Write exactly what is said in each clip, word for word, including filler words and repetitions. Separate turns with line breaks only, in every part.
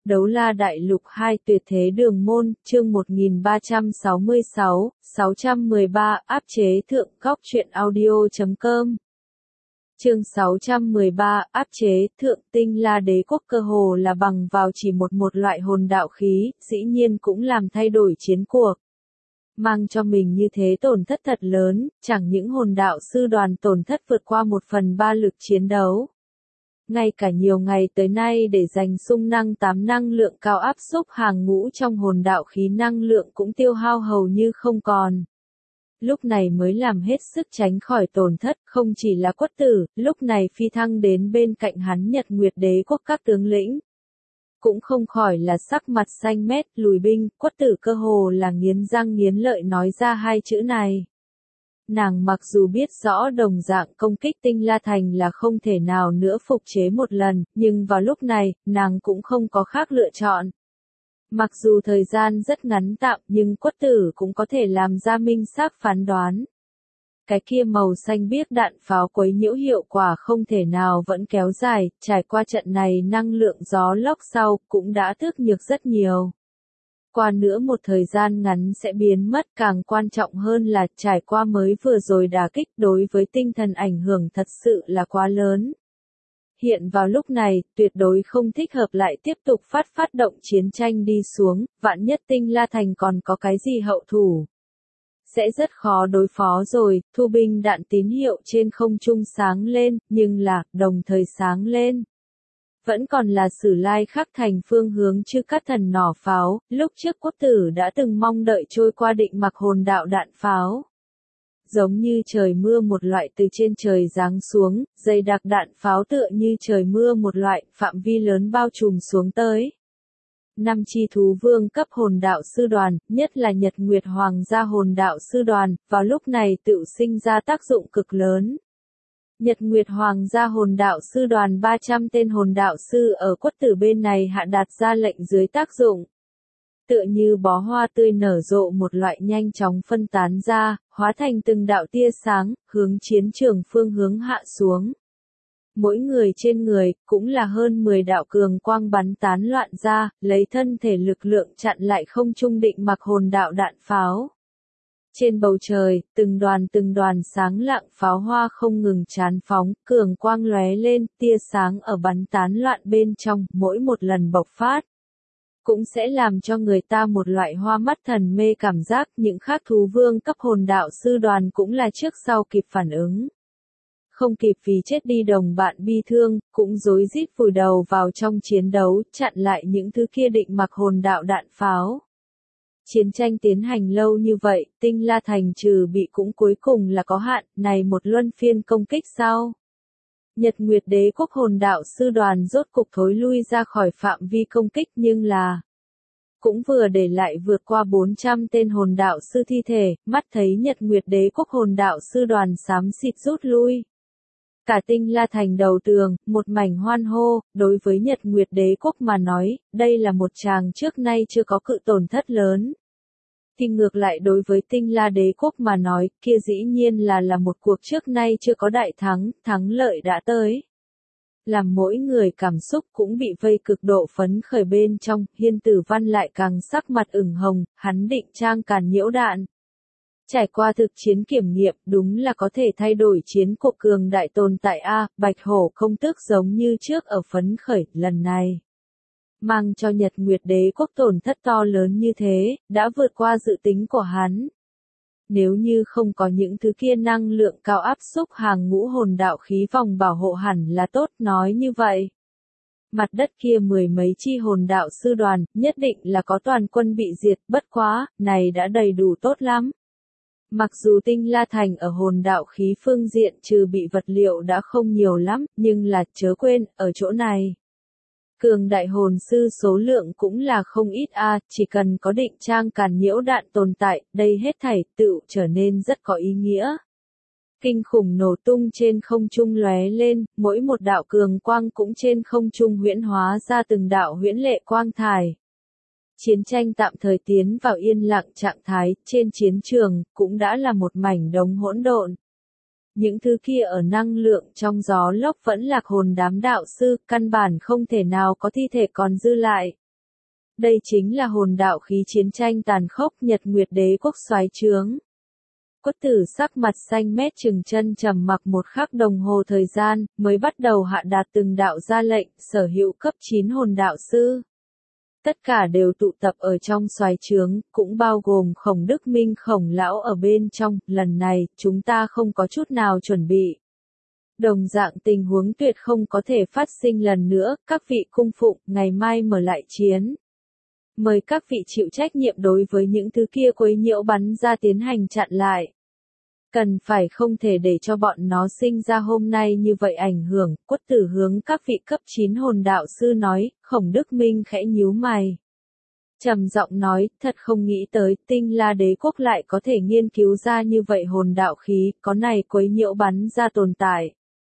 Đấu La Đại Lục hai Tuyệt Thế Đường Môn, chương một nghìn ba trăm sáu mươi sáu, sáu trăm mười ba, áp chế thượng góc truyện audio chấm com. Chương sáu trăm mười ba, áp chế thượng Tinh La Đế quốc cơ hồ là bằng vào chỉ một một loại hồn đạo khí, dĩ nhiên cũng làm thay đổi chiến cuộc. Mang cho mình như thế tổn thất thật lớn, chẳng những hồn đạo sư đoàn tổn thất vượt qua một phần ba lực chiến đấu. Ngay cả nhiều ngày tới nay để giành xung năng tám năng lượng cao áp xúc hàng ngũ trong hồn đạo khí năng lượng cũng tiêu hao hầu như không còn. Lúc này mới làm hết sức tránh khỏi tổn thất, không chỉ là Quất Tử, lúc này phi thăng đến bên cạnh hắn Nhật Nguyệt Đế quốc các tướng lĩnh. Cũng không khỏi là sắc mặt xanh mét, lùi binh, Quất Tử cơ hồ là nghiến răng nghiến lợi nói ra hai chữ này. Nàng mặc dù biết rõ đồng dạng công kích Tinh La Thành là không thể nào nữa phục chế một lần, nhưng vào lúc này, nàng cũng không có khác lựa chọn. Mặc dù thời gian rất ngắn tạm nhưng Quất Tử cũng có thể làm ra minh xác phán đoán. Cái kia màu xanh biếc đạn pháo quấy nhiễu hiệu quả không thể nào vẫn kéo dài, trải qua trận này năng lượng gió lốc sau cũng đã tước nhược rất nhiều. Qua nữa một thời gian ngắn sẽ biến mất, càng quan trọng hơn là trải qua mới vừa rồi đả kích đối với tinh thần ảnh hưởng thật sự là quá lớn. Hiện vào lúc này, tuyệt đối không thích hợp lại tiếp tục phát phát động chiến tranh đi xuống, vạn nhất Tinh La Thành còn có cái gì hậu thủ. Sẽ rất khó đối phó rồi, thu binh đạn tín hiệu trên không trung sáng lên, nhưng là, đồng thời sáng lên. Vẫn còn là Sử Lai Khắc Thành phương hướng Chư Cát Thần nỏ pháo, lúc trước Quất Tử đã từng mong đợi trôi qua định mặc hồn đạo đạn pháo. Giống như trời mưa một loại từ trên trời giáng xuống, dày đặc đạn pháo tựa như trời mưa một loại, phạm vi lớn bao trùm xuống tới. Năm chi thú vương cấp hồn đạo sư đoàn, nhất là Nhật Nguyệt Hoàng gia hồn đạo sư đoàn, vào lúc này tự sinh ra tác dụng cực lớn. Nhật Nguyệt Hoàng gia hồn đạo sư đoàn ba trăm tên hồn đạo sư ở Quất Tử bên này hạ đạt ra lệnh dưới tác dụng. Tựa như bó hoa tươi nở rộ một loại nhanh chóng phân tán ra, hóa thành từng đạo tia sáng, hướng chiến trường phương hướng hạ xuống. Mỗi người trên người, cũng là hơn mười đạo cường quang bắn tán loạn ra, lấy thân thể lực lượng chặn lại không trung định mặc hồn đạo đạn pháo. Trên bầu trời, từng đoàn từng đoàn sáng lạng pháo hoa không ngừng chán phóng, cường quang lóe lên, tia sáng ở bắn tán loạn bên trong, mỗi một lần bộc phát. Cũng sẽ làm cho người ta một loại hoa mắt thần mê cảm giác, những khác thú vương cấp hồn đạo sư đoàn cũng là trước sau kịp phản ứng. Không kịp vì chết đi đồng bạn bi thương, cũng rối rít vùi đầu vào trong chiến đấu, chặn lại những thứ kia định mặc hồn đạo đạn pháo. Chiến tranh tiến hành lâu như vậy, Tinh La Thành trừ bị cũng cuối cùng là có hạn, này một luân phiên công kích sau. Nhật Nguyệt Đế quốc hồn đạo sư đoàn rốt cục thối lui ra khỏi phạm vi công kích nhưng là cũng vừa để lại vượt qua bốn trăm tên hồn đạo sư thi thể, mắt thấy Nhật Nguyệt Đế quốc hồn đạo sư đoàn xám xịt rút lui. Cả Tinh La Thành đầu tường, một mảnh hoan hô, đối với Nhật Nguyệt Đế quốc mà nói, đây là một tràng trước nay chưa có cự tổn thất lớn. Thì ngược lại đối với Tinh La Đế quốc mà nói, kia dĩ nhiên là là một cuộc trước nay chưa có đại thắng, thắng lợi đã tới. Làm mỗi người cảm xúc cũng bị vây cực độ phấn khởi bên trong, Hiên Tử Văn lại càng sắc mặt ửng hồng, hắn định trang càn nhiễu đạn. Trải qua thực chiến kiểm nghiệm, đúng là có thể thay đổi chiến cuộc cường đại tồn tại A, Bạch Hổ không tức giống như trước ở phấn khởi, lần này. Mang cho Nhật Nguyệt Đế quốc tổn thất to lớn như thế, đã vượt qua dự tính của hắn. Nếu như không có những thứ kia năng lượng cao áp xúc hàng ngũ hồn đạo khí vòng bảo hộ hẳn là tốt, nói như vậy. Mặt đất kia mười mấy chi hồn đạo sư đoàn, nhất định là có toàn quân bị diệt, bất quá, này đã đầy đủ tốt lắm. Mặc dù Tinh La Thành ở hồn đạo khí phương diện trừ bị vật liệu đã không nhiều lắm, nhưng là chớ quên, ở chỗ này. Cường đại hồn sư số lượng cũng là không ít a, chỉ cần có định trang càn nhiễu đạn tồn tại, đây hết thảy tự trở nên rất có ý nghĩa. Kinh khủng nổ tung trên không trung lóe lên, mỗi một đạo cường quang cũng trên không trung huyễn hóa ra từng đạo huyễn lệ quang thải. Chiến tranh tạm thời tiến vào yên lặng trạng thái, trên chiến trường, cũng đã là một mảnh đống hỗn độn. Những thứ kia ở năng lượng trong gió lốc vẫn lạc hồn đám đạo sư, căn bản không thể nào có thi thể còn dư lại. Đây chính là hồn đạo khí chiến tranh tàn khốc Nhật Nguyệt Đế quốc soái trướng. Quất Tử sắc mặt xanh mét chừng chân trầm mặc một khắc đồng hồ thời gian, mới bắt đầu hạ đạt từng đạo ra lệnh, sở hữu cấp chín hồn đạo sư. Tất cả đều tụ tập ở trong soái trướng, cũng bao gồm Khổng Đức Minh Khổng lão ở bên trong, lần này, chúng ta không có chút nào chuẩn bị. Đồng dạng tình huống tuyệt không có thể phát sinh lần nữa, các vị cung phụng, ngày mai mở lại chiến. Mời các vị chịu trách nhiệm đối với những thứ kia quấy nhiễu bắn ra tiến hành chặn lại. Cần phải không thể để cho bọn nó sinh ra hôm nay như vậy ảnh hưởng, Quất Tử hướng các vị cấp chín hồn đạo sư nói, Khổng Đức Minh khẽ nhíu mày. Trầm giọng nói, thật không nghĩ tới, Tinh La Đế quốc lại có thể nghiên cứu ra như vậy hồn đạo khí, có này quấy nhiễu bắn ra tồn tại.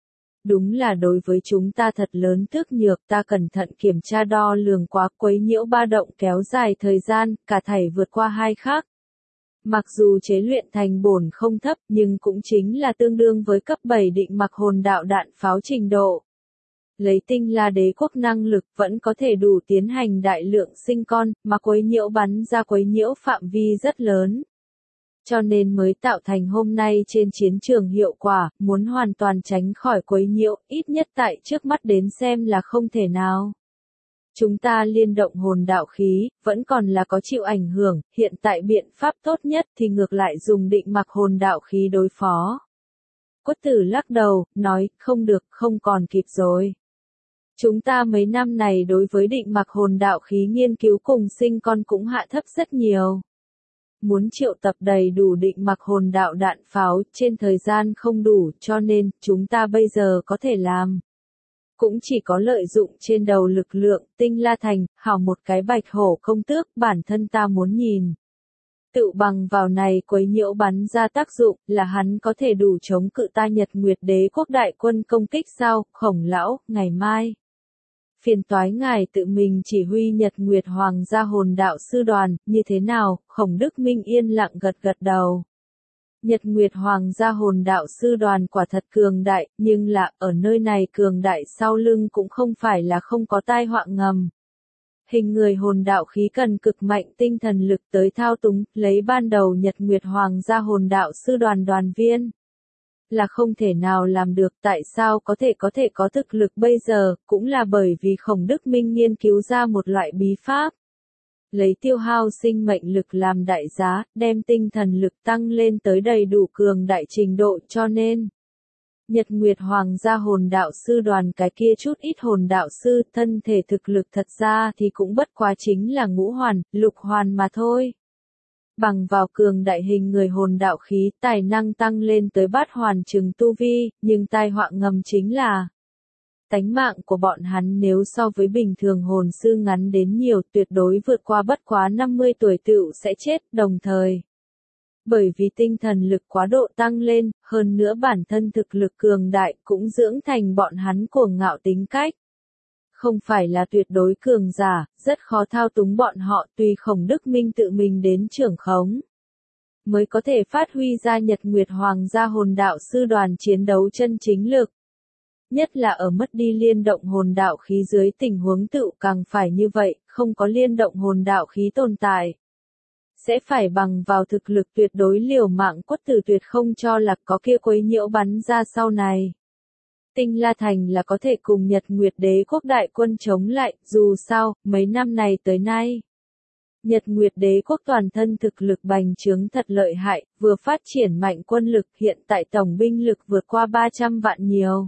Đúng là đối với chúng ta thật lớn tước nhược, ta cẩn thận kiểm tra đo lường quá quấy nhiễu ba động kéo dài thời gian, cả thảy vượt qua hai khắc. Mặc dù chế luyện thành bổn không thấp, nhưng cũng chính là tương đương với cấp bảy định mặc hồn đạo đạn pháo trình độ. Lấy Tinh La Đế quốc năng lực vẫn có thể đủ tiến hành đại lượng sinh con, mà quấy nhiễu bắn ra quấy nhiễu phạm vi rất lớn. Cho nên mới tạo thành hôm nay trên chiến trường hiệu quả, muốn hoàn toàn tránh khỏi quấy nhiễu, ít nhất tại trước mắt đến xem là không thể nào. Chúng ta liên động hồn đạo khí, vẫn còn là có chịu ảnh hưởng, hiện tại biện pháp tốt nhất thì ngược lại dùng định mặc hồn đạo khí đối phó. Quất Tử lắc đầu, nói, không được, không còn kịp rồi. Chúng ta mấy năm này đối với định mặc hồn đạo khí nghiên cứu cùng sinh con cũng hạ thấp rất nhiều. Muốn triệu tập đầy đủ định mặc hồn đạo đạn pháo, trên thời gian không đủ, cho nên, chúng ta bây giờ có thể làm. Cũng chỉ có lợi dụng trên đầu lực lượng, Tinh La Thành, hảo một cái bạch hổ công tước, bản thân ta muốn nhìn. Tự bằng vào này quấy nhiễu bắn ra tác dụng, là hắn có thể đủ chống cự ta Nhật Nguyệt Đế quốc đại quân công kích sao, Khổng lão, ngày mai. Phiền toái ngài tự mình chỉ huy Nhật Nguyệt Hoàng gia hồn đạo sư đoàn, như thế nào, Khổng Đức Minh yên lặng gật gật đầu. Nhật Nguyệt Hoàng gia hồn đạo sư đoàn quả thật cường đại, nhưng là, ở nơi này cường đại sau lưng cũng không phải là không có tai họa ngầm. Hình người hồn đạo khí cần cực mạnh tinh thần lực tới thao túng, lấy ban đầu Nhật Nguyệt Hoàng gia hồn đạo sư đoàn đoàn viên. Là không thể nào làm được, tại sao có thể có thể có thực lực bây giờ, cũng là bởi vì Khổng Đức Minh nghiên cứu ra một loại bí pháp. Lấy tiêu hao sinh mệnh lực làm đại giá, đem tinh thần lực tăng lên tới đầy đủ cường đại trình độ cho nên. Nhật Nguyệt Hoàng gia hồn đạo sư đoàn cái kia chút ít hồn đạo sư thân thể thực lực thật ra thì cũng bất quá chính là ngũ hoàn, lục hoàn mà thôi. Bằng vào cường đại hình người hồn đạo khí tài năng tăng lên tới bát hoàn chừng tu vi, nhưng tai họa ngầm chính là tánh mạng của bọn hắn nếu so với bình thường hồn sư ngắn đến nhiều tuyệt đối vượt qua bất quá năm mươi tuổi tựu sẽ chết, đồng thời. Bởi vì tinh thần lực quá độ tăng lên, hơn nữa bản thân thực lực cường đại cũng dưỡng thành bọn hắn cuồng ngạo tính cách. Không phải là tuyệt đối cường giả, rất khó thao túng bọn họ tùy Khổng Đức Minh tự mình đến trưởng khống. Mới có thể phát huy ra Nhật Nguyệt Hoàng gia hồn đạo sư đoàn chiến đấu chân chính lực. Nhất là ở mất đi liên động hồn đạo khí dưới tình huống tự càng phải như vậy, không có liên động hồn đạo khí tồn tại. Sẽ phải bằng vào thực lực tuyệt đối liều mạng Quất Tử tuyệt không cho là có kia quấy nhiễu bắn ra sau này. Tinh La Thành là có thể cùng Nhật Nguyệt Đế quốc đại quân chống lại, dù sao, mấy năm này tới nay. Nhật Nguyệt Đế quốc toàn thân thực lực bành trướng thật lợi hại, vừa phát triển mạnh quân lực hiện tại tổng binh lực vượt qua ba trăm vạn nhiều.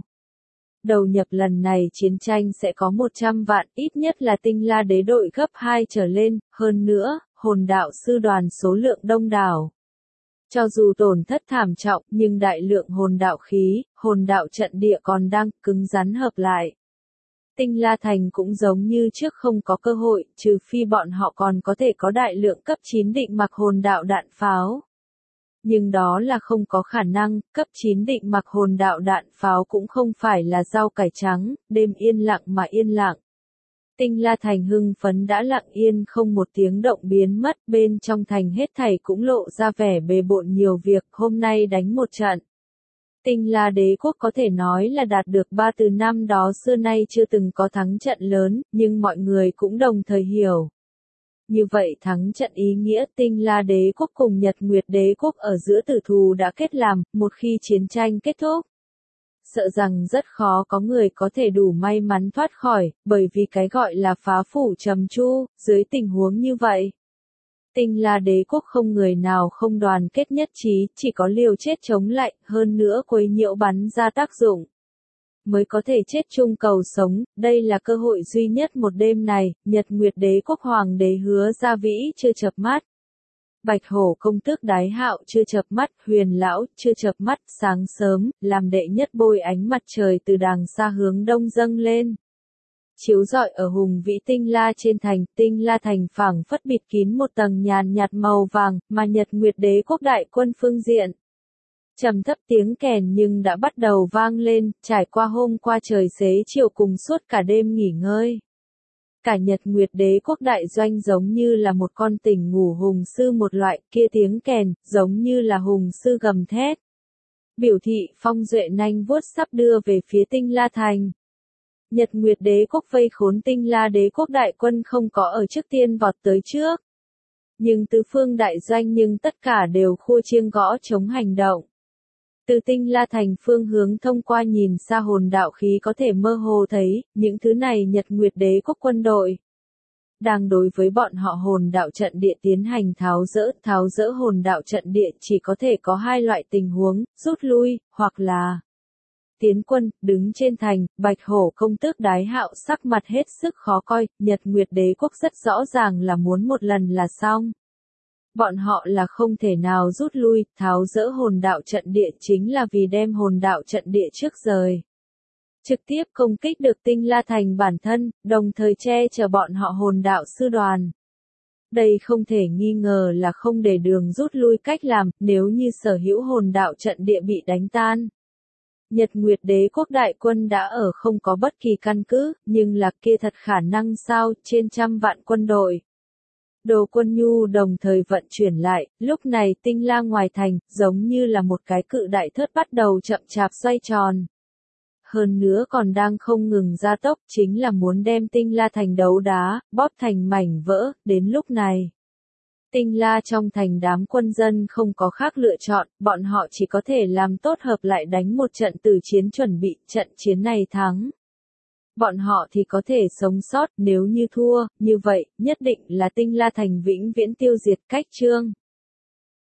Đầu nhập lần này chiến tranh sẽ có một trăm vạn, ít nhất là Tinh La Đế đội gấp hai trở lên, hơn nữa, hồn đạo sư đoàn số lượng đông đảo. Cho dù tổn thất thảm trọng, nhưng đại lượng hồn đạo khí, hồn đạo trận địa còn đang cứng rắn hợp lại. Tinh La Thành cũng giống như trước không có cơ hội, trừ phi bọn họ còn có thể có đại lượng cấp chín định mặc hồn đạo đạn pháo. Nhưng đó là không có khả năng, cấp chín định mặc hồn đạo đạn pháo cũng không phải là rau cải trắng, đêm yên lặng mà yên lặng. Tinh La Thành hưng phấn đã lặng yên không một tiếng động biến mất, bên trong thành hết thảy cũng lộ ra vẻ bề bộn nhiều việc, hôm nay đánh một trận. Tinh La Đế quốc có thể nói là đạt được ba từ năm đó xưa nay chưa từng có thắng trận lớn, nhưng mọi người cũng đồng thời hiểu. Như vậy thắng trận ý nghĩa Tinh La đế quốc cùng Nhật Nguyệt đế quốc ở giữa tử thù đã kết làm, một khi chiến tranh kết thúc. Sợ rằng rất khó có người có thể đủ may mắn thoát khỏi, bởi vì cái gọi là phá phủ trầm chu, dưới tình huống như vậy. Tinh La đế quốc không người nào không đoàn kết nhất trí, chỉ có liều chết chống lại, hơn nữa quấy nhiễu bắn ra tác dụng. Mới có thể chết chung cầu sống, đây là cơ hội duy nhất một đêm này, Nhật Nguyệt đế quốc hoàng đế Hứa Gia Vĩ chưa chợp mắt. Bạch hổ công tước Đái Hạo chưa chợp mắt, Huyền lão chưa chợp mắt, sáng sớm, làm đệ nhất bôi ánh mặt trời từ đàng xa hướng đông dâng lên. Chiếu rọi ở hùng vĩ Tinh La trên thành, Tinh La thành phảng phất bịt kín một tầng nhàn nhạt màu vàng, mà Nhật Nguyệt đế quốc đại quân phương diện. Trầm thấp tiếng kèn nhưng đã bắt đầu vang lên, trải qua hôm qua trời xế chiều cùng suốt cả đêm nghỉ ngơi. Cả Nhật Nguyệt đế quốc đại doanh giống như là một con tỉnh ngủ hùng sư một loại, kia tiếng kèn, giống như là hùng sư gầm thét. Biểu thị phong duệ nanh vuốt sắp đưa về phía Tinh La thành. Nhật Nguyệt đế quốc vây khốn Tinh La đế quốc đại quân không có ở trước tiên vọt tới trước. Nhưng tứ phương đại doanh nhưng tất cả đều khua chiêng gõ chống hành động. Từ Tinh La thành phương hướng thông qua nhìn xa hồn đạo khí có thể mơ hồ thấy, những thứ này Nhật Nguyệt đế quốc quân đội. Đang đối với bọn họ hồn đạo trận địa tiến hành tháo dỡ, tháo dỡ hồn đạo trận địa chỉ có thể có hai loại tình huống, rút lui, hoặc là tiến quân, đứng trên thành, Bạch hổ công tước Đái Hạo sắc mặt hết sức khó coi, Nhật Nguyệt đế quốc rất rõ ràng là muốn một lần là xong. Bọn họ là không thể nào rút lui, tháo dỡ hồn đạo trận địa chính là vì đem hồn đạo trận địa trước rời. Trực tiếp công kích được Tinh La thành bản thân, đồng thời che chở bọn họ hồn đạo sư đoàn. Đây không thể nghi ngờ là không để đường rút lui cách làm, nếu như sở hữu hồn đạo trận địa bị đánh tan. Nhật Nguyệt đế quốc đại quân đã ở không có bất kỳ căn cứ, nhưng là kia thật khả năng sao, trên trăm vạn quân đội. Đồ quân nhu đồng thời vận chuyển lại, lúc này Tinh La ngoài thành, giống như là một cái cự đại thớt bắt đầu chậm chạp xoay tròn. Hơn nữa còn đang không ngừng gia tốc, chính là muốn đem Tinh La thành đấu đá, bóp thành mảnh vỡ, đến lúc này. Tinh La trong thành đám quân dân không có khác lựa chọn, bọn họ chỉ có thể làm tốt hợp lại đánh một trận tử chiến chuẩn bị, trận chiến này thắng. Bọn họ thì có thể sống sót, nếu như thua, như vậy, nhất định là Tinh La thành vĩnh viễn tiêu diệt cách chương.